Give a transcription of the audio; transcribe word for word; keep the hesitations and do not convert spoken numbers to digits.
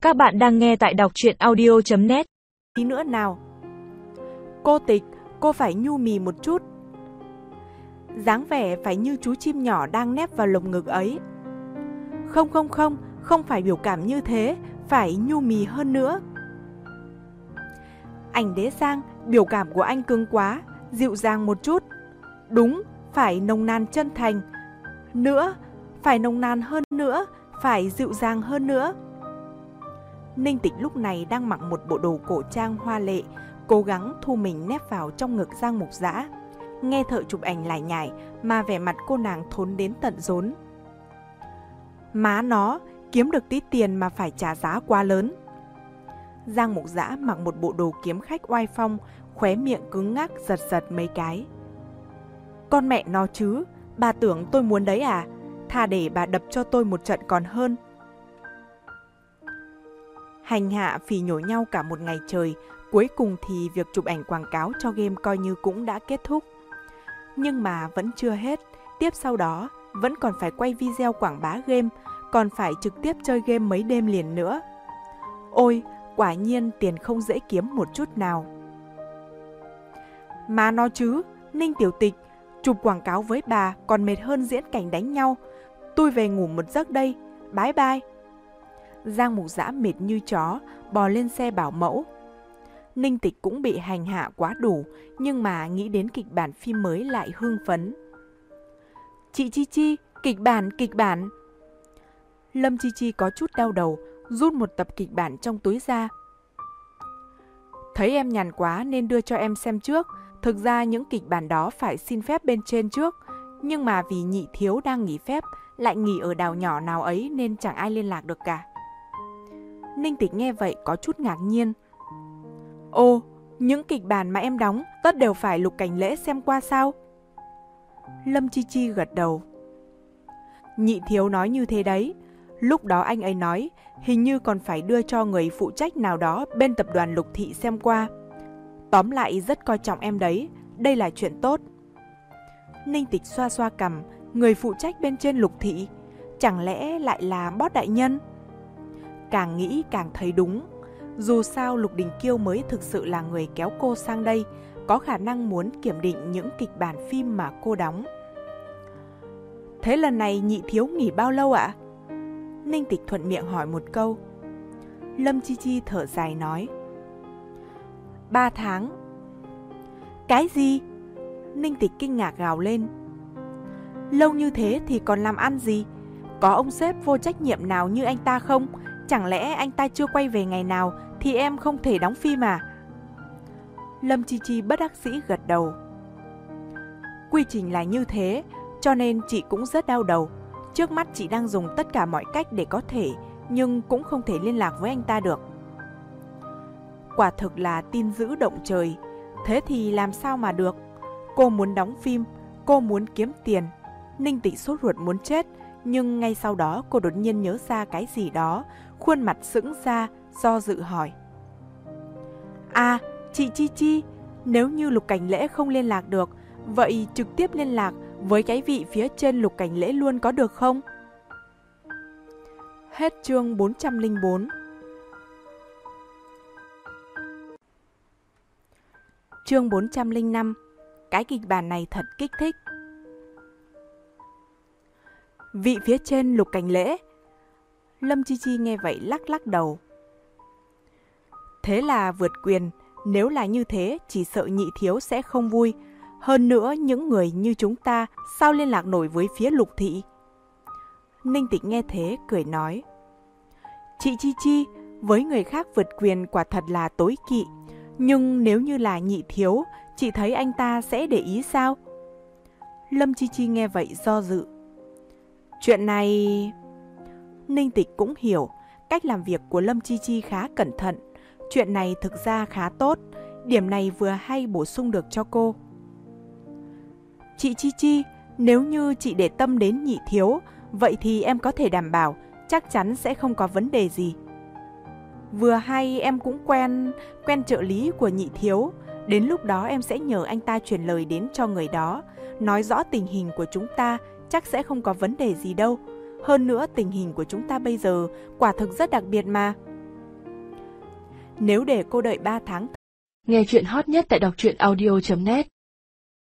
Các bạn đang nghe tại đọc truyện audio chấm net. Tí nữa nào. Cô Tịch, cô phải nhu mì một chút. Dáng vẻ phải như chú chim nhỏ đang nép vào lồng ngực ấy. Không không không, không phải biểu cảm như thế, phải nhu mì hơn nữa. Ảnh Đế Giang, biểu cảm của anh cứng quá, dịu dàng một chút. Đúng, phải nồng nàn chân thành. Nữa, phải nồng nàn hơn nữa, phải dịu dàng hơn nữa. Ninh Tịch lúc này đang mặc một bộ đồ cổ trang hoa lệ, cố gắng thu mình nép vào trong ngực Giang Mục Dã. Nghe thợ chụp ảnh lải nhải mà vẻ mặt cô nàng thốn đến tận rốn. Má nó, kiếm được tí tiền mà phải trả giá quá lớn. Giang Mục Dã mặc một bộ đồ kiếm khách oai phong, khóe miệng cứng ngắc giật giật mấy cái. Con mẹ nó chứ, bà tưởng tôi muốn đấy à? Thà để bà đập cho tôi một trận còn hơn. Hành hạ phì nhổ nhau cả một ngày trời, cuối cùng thì việc chụp ảnh quảng cáo cho game coi như cũng đã kết thúc. Nhưng mà vẫn chưa hết, tiếp sau đó vẫn còn phải quay video quảng bá game, còn phải trực tiếp chơi game mấy đêm liền nữa. Ôi, quả nhiên tiền không dễ kiếm một chút nào. Mà nó chứ, Ninh Tiểu Tịch, chụp quảng cáo với bà còn mệt hơn diễn cảnh đánh nhau. Tôi về ngủ một giấc đây, bye bye. Giang Mục Dã mệt như chó, bò lên xe bảo mẫu. Ninh Tịch cũng bị hành hạ quá đủ, nhưng mà nghĩ đến kịch bản phim mới lại hưng phấn. Chị Chi Chi, kịch bản, kịch bản. Lâm Chi Chi có chút đau đầu, rút một tập kịch bản trong túi ra. Thấy em nhàn quá nên đưa cho em xem trước. Thực ra những kịch bản đó phải xin phép bên trên trước, nhưng mà vì Nhị Thiếu đang nghỉ phép, lại nghỉ ở đảo nhỏ nào ấy nên chẳng ai liên lạc được cả. Ninh Tịch nghe vậy có chút ngạc nhiên. Ồ, những kịch bản mà em đóng tất đều phải Lục Cảnh Lễ xem qua sao? Lâm Chi Chi gật đầu. Nhị Thiếu nói như thế đấy. Lúc đó anh ấy nói hình như còn phải đưa cho người phụ trách nào đó bên tập đoàn Lục Thị xem qua. Tóm lại rất coi trọng em đấy, đây là chuyện tốt. Ninh Tịch xoa xoa cằm, người phụ trách bên trên Lục Thị, chẳng lẽ lại là Boss đại nhân? Càng nghĩ càng thấy đúng. Dù sao Lục Đình Kiêu mới thực sự là người kéo cô sang đây, có khả năng muốn kiểm định những kịch bản phim mà cô đóng. Thế lần này Nhị Thiếu nghỉ bao lâu ạ? Ninh Tịch thuận miệng hỏi một câu. Lâm Chi Chi thở dài nói. Ba tháng. Cái gì? Ninh Tịch kinh ngạc gào lên. Lâu như thế thì còn làm ăn gì? Có ông sếp vô trách nhiệm nào như anh ta không? Chẳng lẽ anh ta chưa quay về ngày nào thì em không thể đóng phim à? Lâm Chi Chi bất đắc dĩ gật đầu. Quy trình là như thế, cho nên chị cũng rất đau đầu. Trước mắt chị đang dùng tất cả mọi cách để có thể, nhưng cũng không thể liên lạc với anh ta được. Quả thực là tin dữ động trời. Thế thì làm sao mà được? Cô muốn đóng phim, cô muốn kiếm tiền. Ninh Tịch sốt ruột muốn chết, nhưng ngay sau đó cô đột nhiên nhớ ra cái gì đó, khuôn mặt sững ra, do dự hỏi. À, chị Chi Chi, nếu như Lục Cảnh Lễ không liên lạc được, vậy trực tiếp liên lạc với cái vị phía trên Lục Cảnh Lễ luôn có được không? Hết chương bốn trăm lẻ bốn. Chương bốn trăm lẻ năm. Cái kịch bản này thật kích thích. Vị phía trên Lục Cảnh Lễ. Lâm Chi Chi nghe vậy lắc lắc đầu. Thế là vượt quyền. Nếu là như thế, chỉ sợ Nhị Thiếu sẽ không vui. Hơn nữa, những người như chúng ta sao liên lạc nổi với phía Lục Thị? Ninh Tịch nghe thế cười nói. Chị Chi Chi, với người khác vượt quyền quả thật là tối kỵ. Nhưng nếu như là Nhị Thiếu, chị thấy anh ta sẽ để ý sao? Lâm Chi Chi nghe vậy do dự. Chuyện này... Ninh Tịch cũng hiểu, cách làm việc của Lâm Chi Chi khá cẩn thận. Chuyện này thực ra khá tốt, điểm này vừa hay bổ sung được cho cô. Chị Chi Chi, nếu như chị để tâm đến Nhị Thiếu, vậy thì em có thể đảm bảo chắc chắn sẽ không có vấn đề gì. Vừa hay em cũng quen, quen trợ lý của Nhị Thiếu. Đến lúc đó em sẽ nhờ anh ta truyền lời đến cho người đó, nói rõ tình hình của chúng ta, chắc sẽ không có vấn đề gì đâu. Hơn nữa tình hình của chúng ta bây giờ quả thực rất đặc biệt mà. Nếu để cô đợi ba tháng. Nghe chuyện hot nhất tại đọc truyện audio chấm net